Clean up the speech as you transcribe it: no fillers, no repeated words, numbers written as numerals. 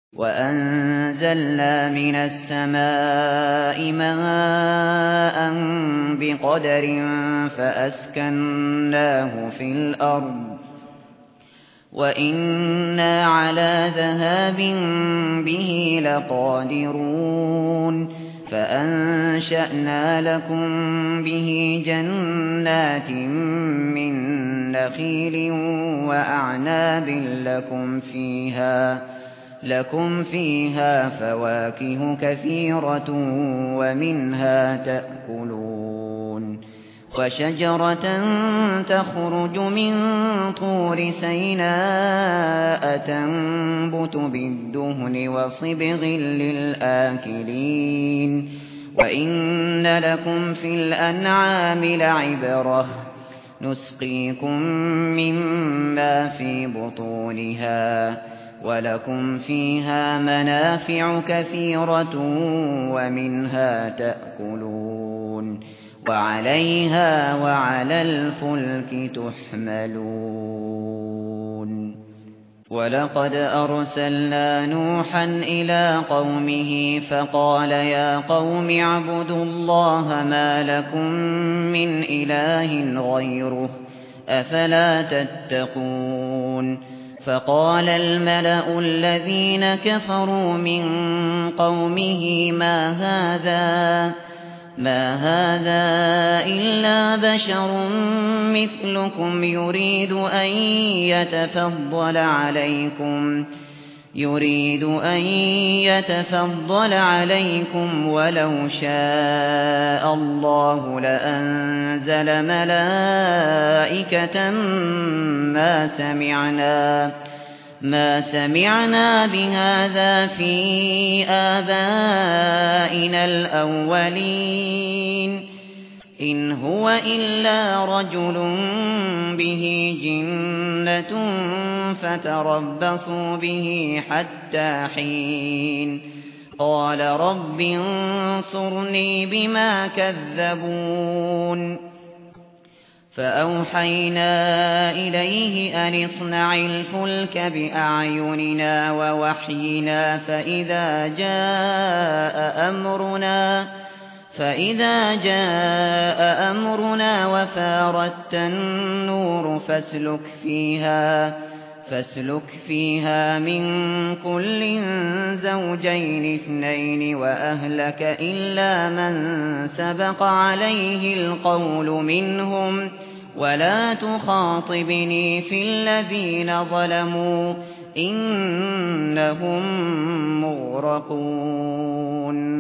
وَأَنزَلْنَا مِنَ السَّمَاءِ مَاءً بِقَدَرٍ فَأَسْكَنَّاهُ فِي الْأَرْضِ وَإِنَّا عَلَى ذَهَابٍ بِهِ لَقَادِرُونَ فَأَنشَأْنَا لَكُم بِهِ جَنَّاتٍ مِّن نَّخِيلٍ وَأَعْنَابٍ لَكُمْ فِيهَا فَوَاكِهُ كَثِيرَةٌ وَمِنْهَا تَأْكُلُونَ وَشَجَرَةً تَخْرُجُ مِن طُورِ سَيْنَاءَ تَنبُتُ بِالدُّهْنِ وَصِبْغٍ لِّلْآكِلِينَ وَإِنَّ لَكُمْ فِي الْأَنْعَامِ لَعِبْرَةً نُسْقِيكُم مِّمَّا فِي بُطُونِهَا وَلَكُمْ فِيهَا مَنَافِعُ كَثِيرَةٌ وَمِنْهَا تَأْكُلُونَ وَعَلَيْهَا وَعَلَى الْفُلْكِ تُحْمَلُونَ وَلَقَدْ أَرْسَلْنَا نُوحًا إِلَىٰ قَوْمِهِ فَقَالَ يَا قَوْمِ اعْبُدُوا اللَّهَ مَا لَكُم مِّنْ إِلَٰهٍ غَيْرُهُ أَفَلَا تَتَّقُونَ فَقَالَ الْمَلَأُ الَّذِينَ كَفَرُوا مِن قَوْمِهِ مَا هَٰذَا إِلَّا بَشَرٌ مِّثْلُكُمْ يُرِيدُ أَن يَتَفَضَّلَ عَلَيْكُمْ وَلَوْ شَاءَ اللَّهُ لَأَنزَلَ مَلَائِكَةً مَا سَمِعْنَا بِهَٰذَا فِي آبَائِنَا الْأَوَّلِينَ إِنْ هُوَ إِلَّا رَجُلٌ بِهِ جِنَّةٌ فَتَرَبَّصُوا بِهِ حَتَّىٰ حِينٍ قَالَ رَبِّ انصُرْنِي بِمَا كَذَّبُونِ فَأَوْحَيْنَا إِلَيْهِ أَنِ اصْنَعِ الْفُلْكَ بِأَعْيُنِنَا وَوَحْيِنَا فَإِذَا جَاءَ أَمْرُنَا وَفَارَتِ النُّورُ فَاسْلُكْ فِيهَا مِن كُلٍّ زَوْجَيْنِ اثْنَيْنِ وَأَهْلَكَ إِلَّا مَن سَبَقَ عَلَيْهِ الْقَوْلُ مِنْهُمْ وَلَا تُخَاطِبْنِي فِي الَّذِينَ ظَلَمُوا إِنَّهُم مُّغْرَقُونَ